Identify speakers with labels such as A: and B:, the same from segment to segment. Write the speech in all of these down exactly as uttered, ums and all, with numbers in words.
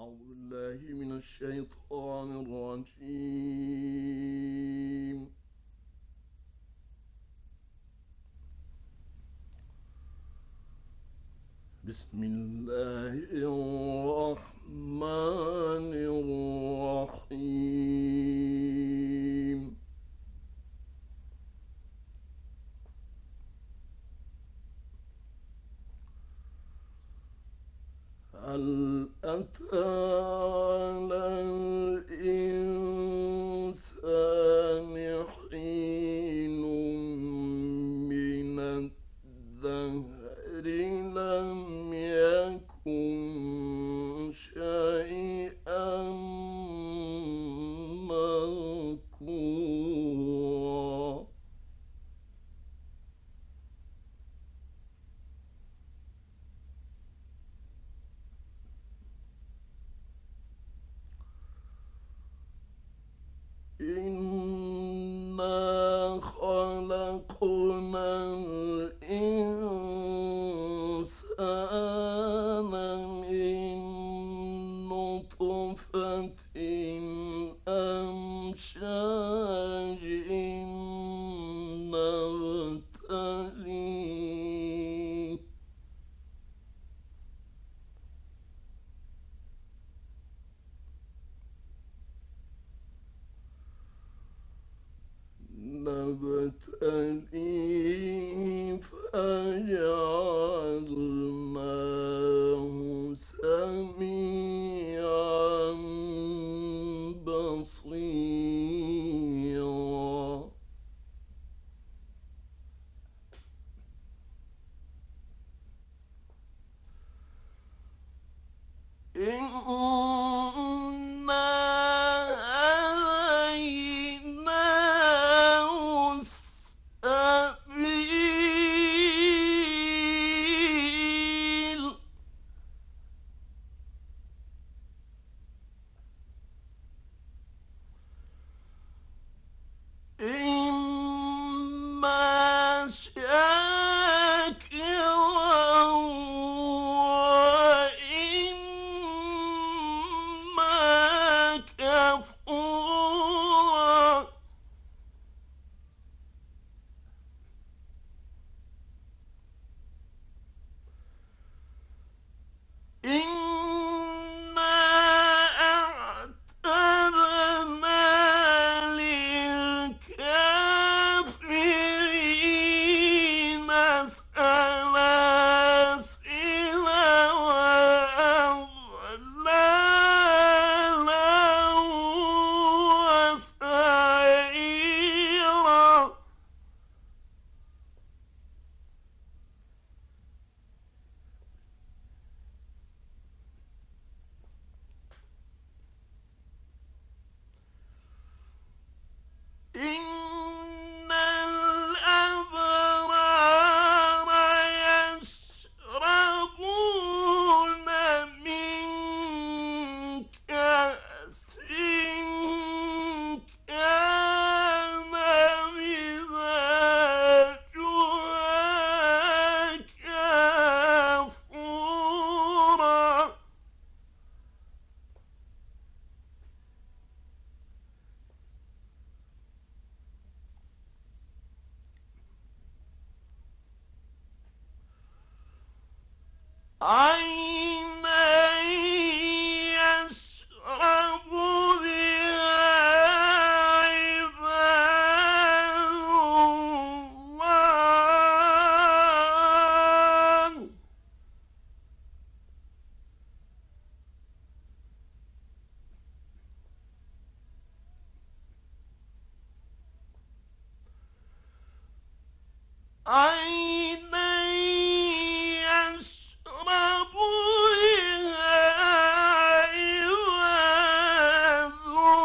A: أعوذ بالله من الشيطان الرجيم. بسم الله الرحمن الرحيم. هل أتى على الإنسان حين من الدهر لم يكن شيئا مذكورا. إنا خلقنا الإنسان من نطفة أمشاج نبتليه نبتليه فجعلناه سميعا بصيرا. إنا هديناه السبيل إما شاكرا وإما كفورا. إنا أعتدنا للكافرين سلاسل وأغلالا وسعيرا. إن الأبرار يشربون من كأس كان مزاجها كافورا. عينا يشرب بها عباد الله. عينا يشرب بها عباد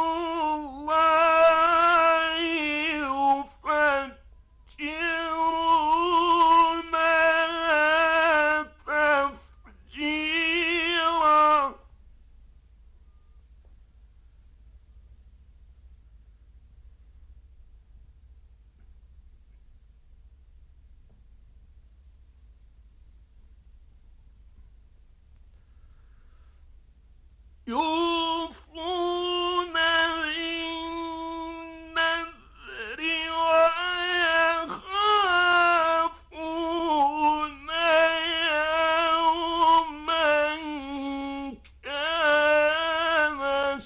A: الله يفجرونها تفجيرا. يوفون بالنذر ويخافون يوما كان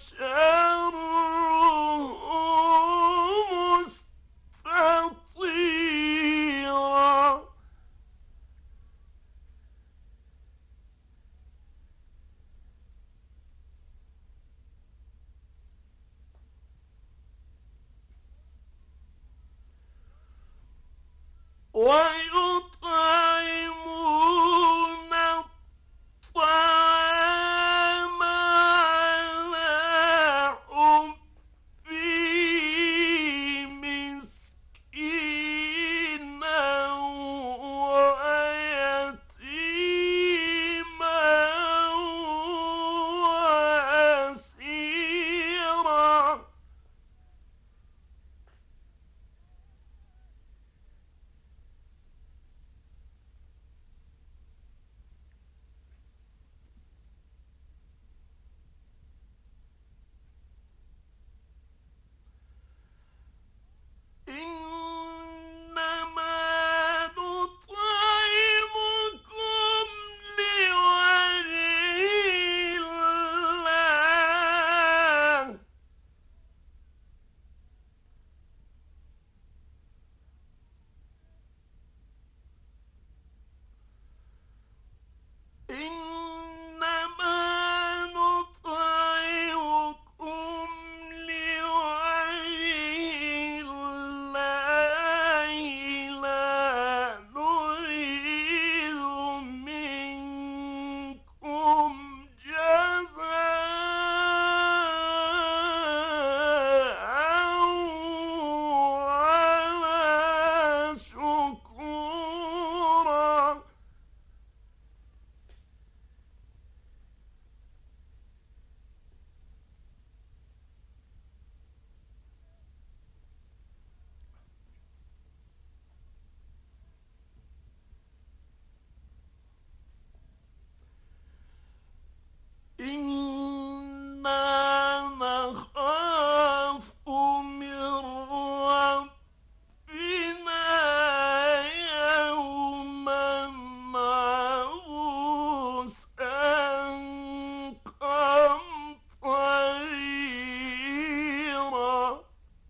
A: شره مستطيرا ويطعمون الطعام على حبه مسكينا ويتيما وأسيرا إنما نطعمكم لوجه الله إنما نطعمكم لوجه الله لا نريد منكم جزاء ولا شكورا إنا نخاف من ربنا يوما عبوسا قمطريرا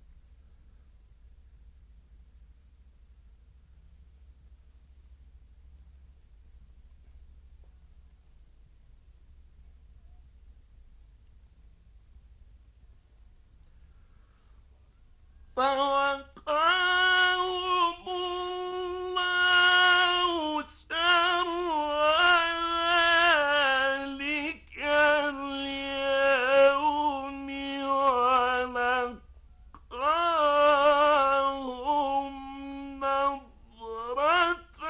A: فوقاهم الله شر ذلك اليوم ولقاهم نضرة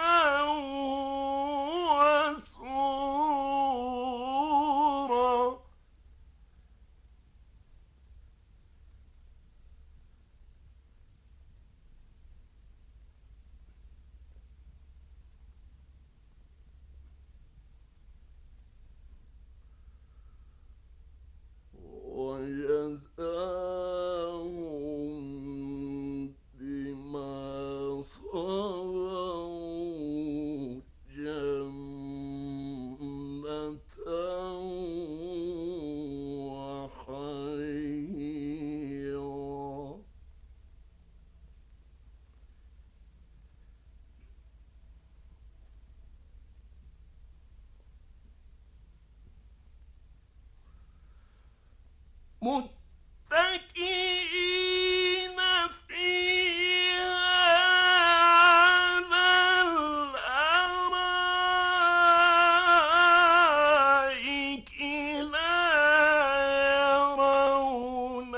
A: وسرورا وجزاهم بما صبروا جنة وحريرا متكئين فيها على الأرائك لا يرون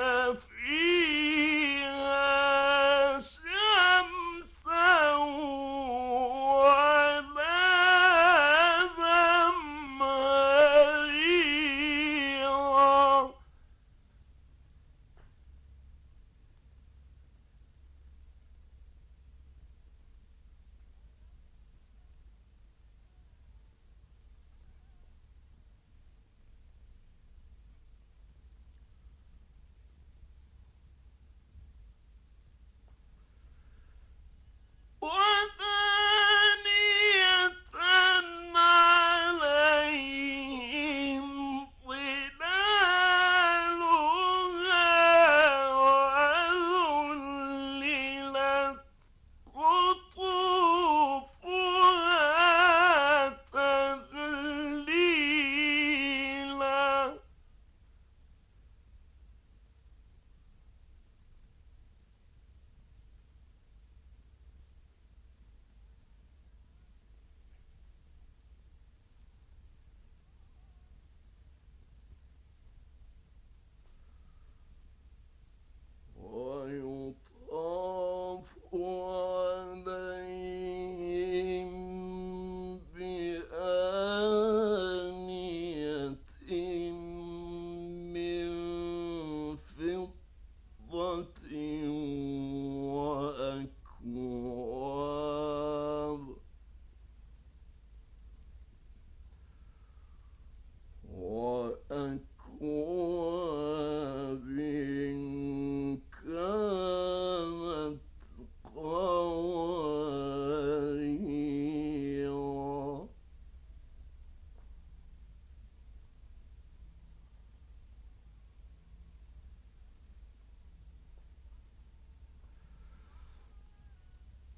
A: فيها شمسا ولا زمهريرا.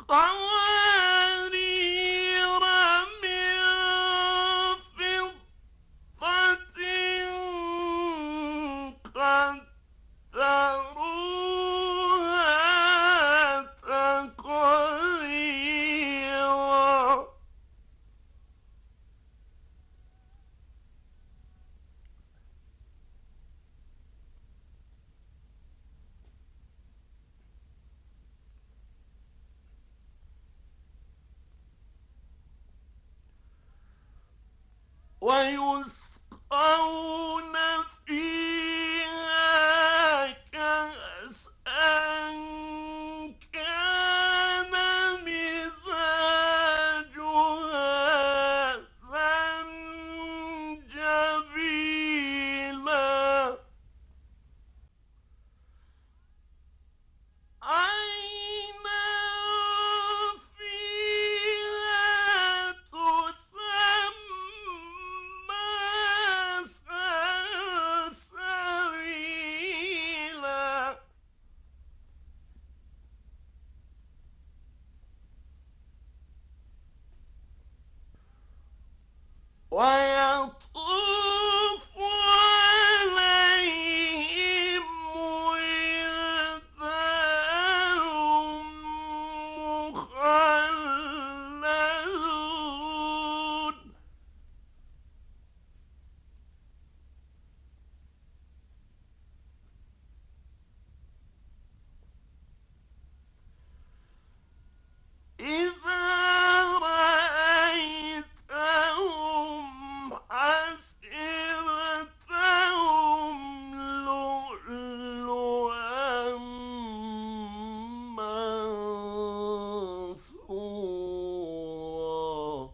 A: قوارير من فضة قدروها تقديرا ويسقون فيها كأسا كان مزاجها زنجبيلا عينا فيها تسمى سلسبيلا ويطوف عليهم ولدان مخلدون إذا رأيتهم حسبتهم لؤلؤا منثورا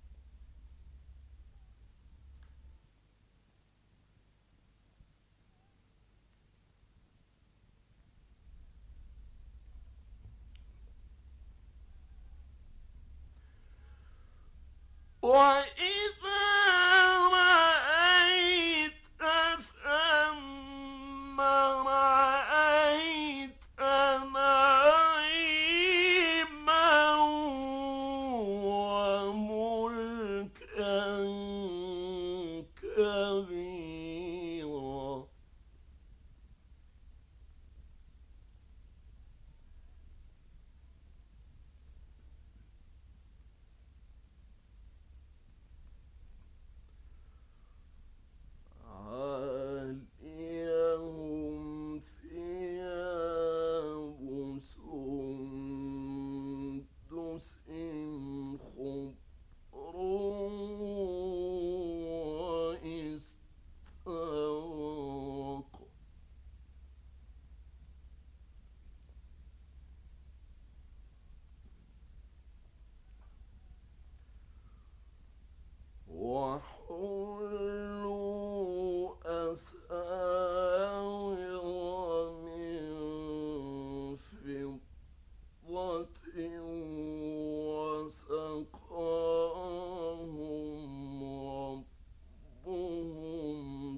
A: وإذا رأيت ثم رأيت نعيما وملكا كبيرا عاليهم ثياب سندس خضر واستبرق وحلوا أساور من فضة وسقاهم ربهم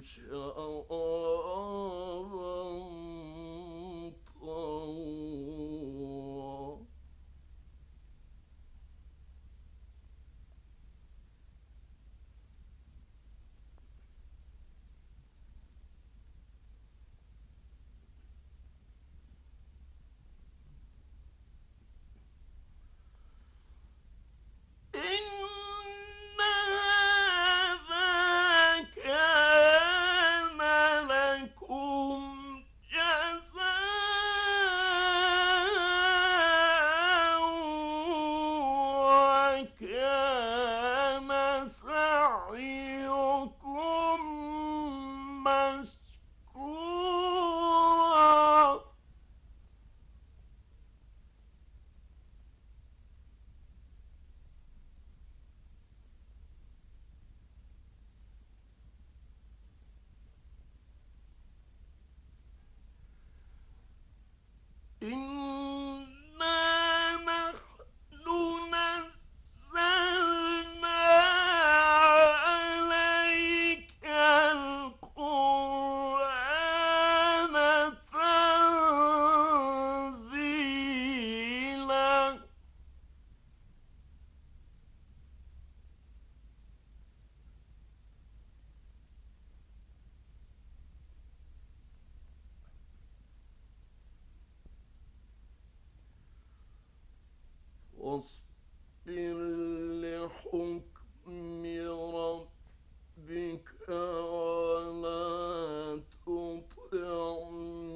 A: شرابا طهورا إن هذا كان لكم جزاء وكان سعيكم مشكورا إنا نحن نزلنا عليك القرآن فاصبر لحكم ربك ولا تطع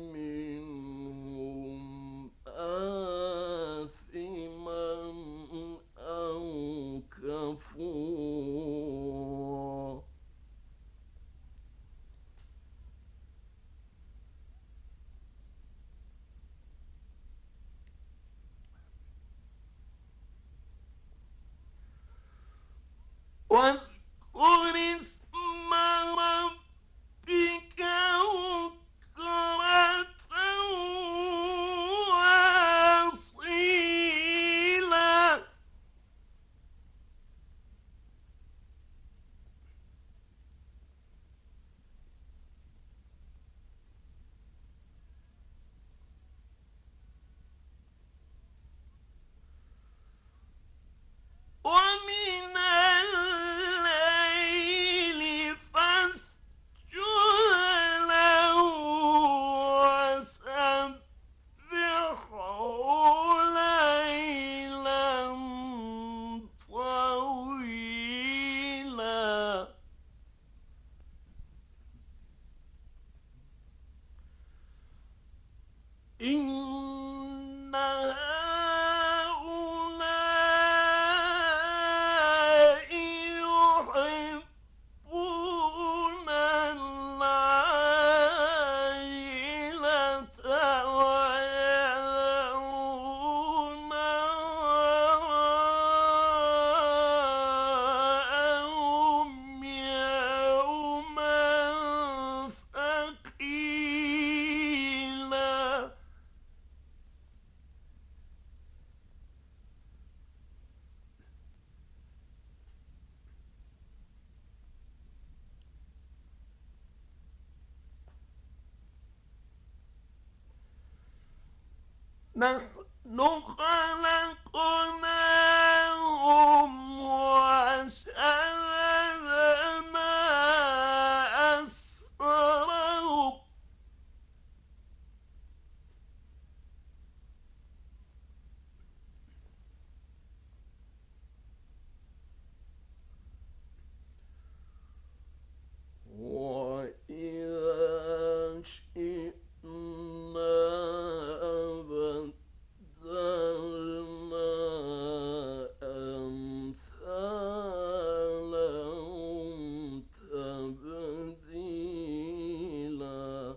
A: منهم آثما أو كفورا. واذكر اسم ربك بكرة وأصيلا. ومن الليل فاسجد له وسبحه ليلا طويلا. إن هؤلاء يحبون العاجلة ويذرون وراءهم يوما ثقيلا. نحن خلقناهم وشهدنا أسرهم وإذا شئنا بدلنا أمثالهم تبديلا.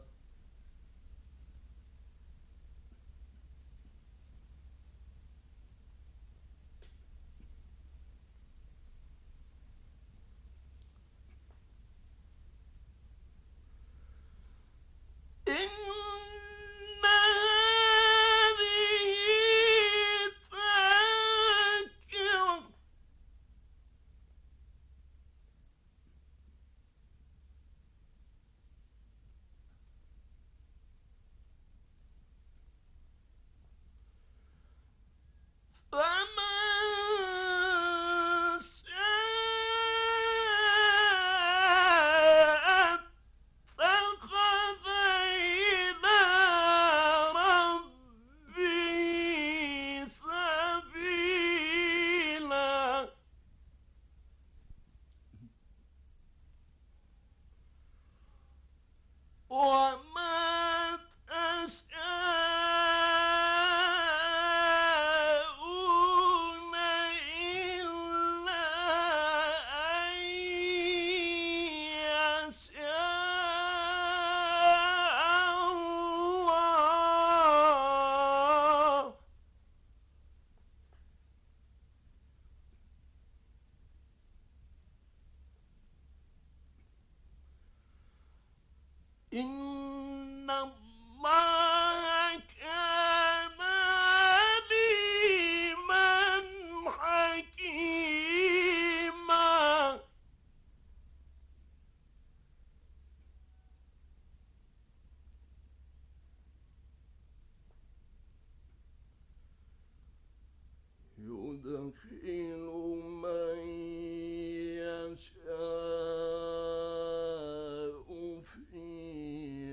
A: إن هذه تذكرة فمن شاء اتخذ إلى ربه سبيلا. وما تشاءون إلا أن يشاء الله. إن الله كان عليما حكيما. يدخل من يشاء في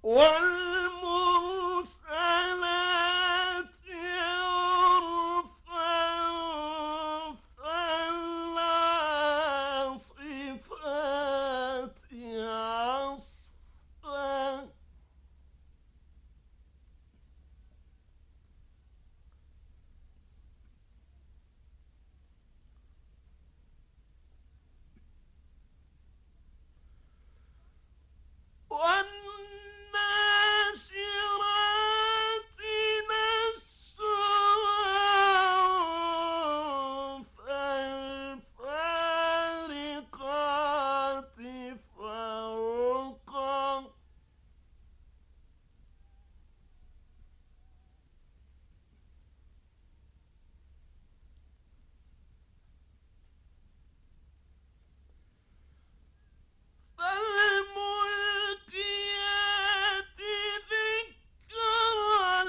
A: والمرسلات عرفا فالعاصفات عصفا والناشرات نشرا فالفارقات فرقا فالملقيات ذكرا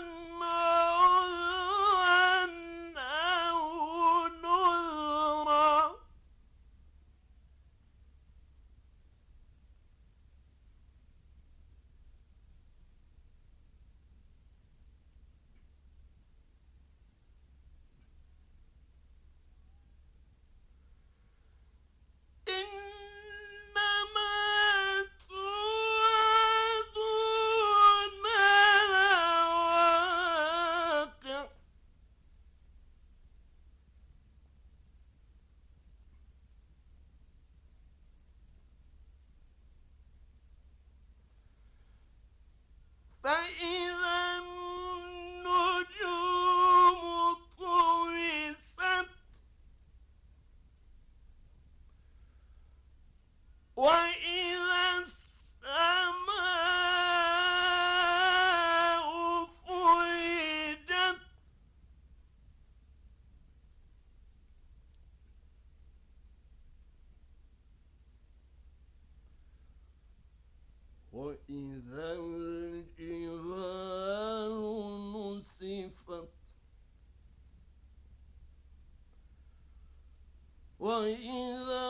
A: عذرا أو نذرا إنما توعدون لواقع فإذا النجوم طمست وإذا السماء فرجت وإذا الجبال نسفت وإذا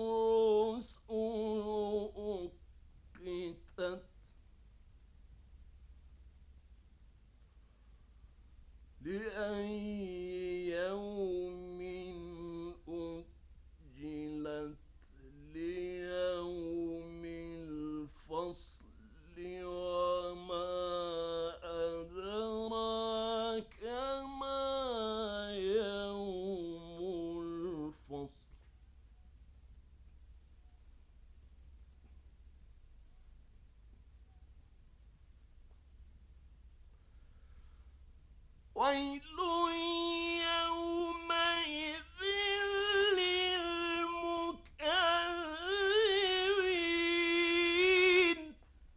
A: الرسل أقتت لأي يوم أجلت ليوم الفصل وما أدراك ما يوم الفصل ويل يومئذ للمكذبين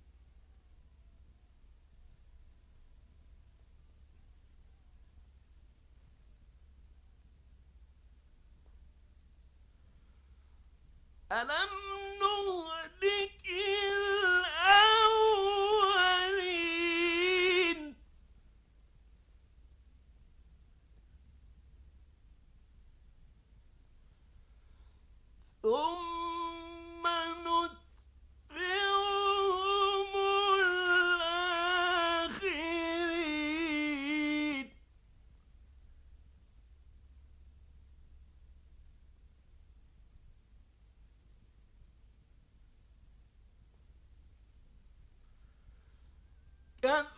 A: ألم نهلك الأولين ثم نتبعهم الآخرين كذلك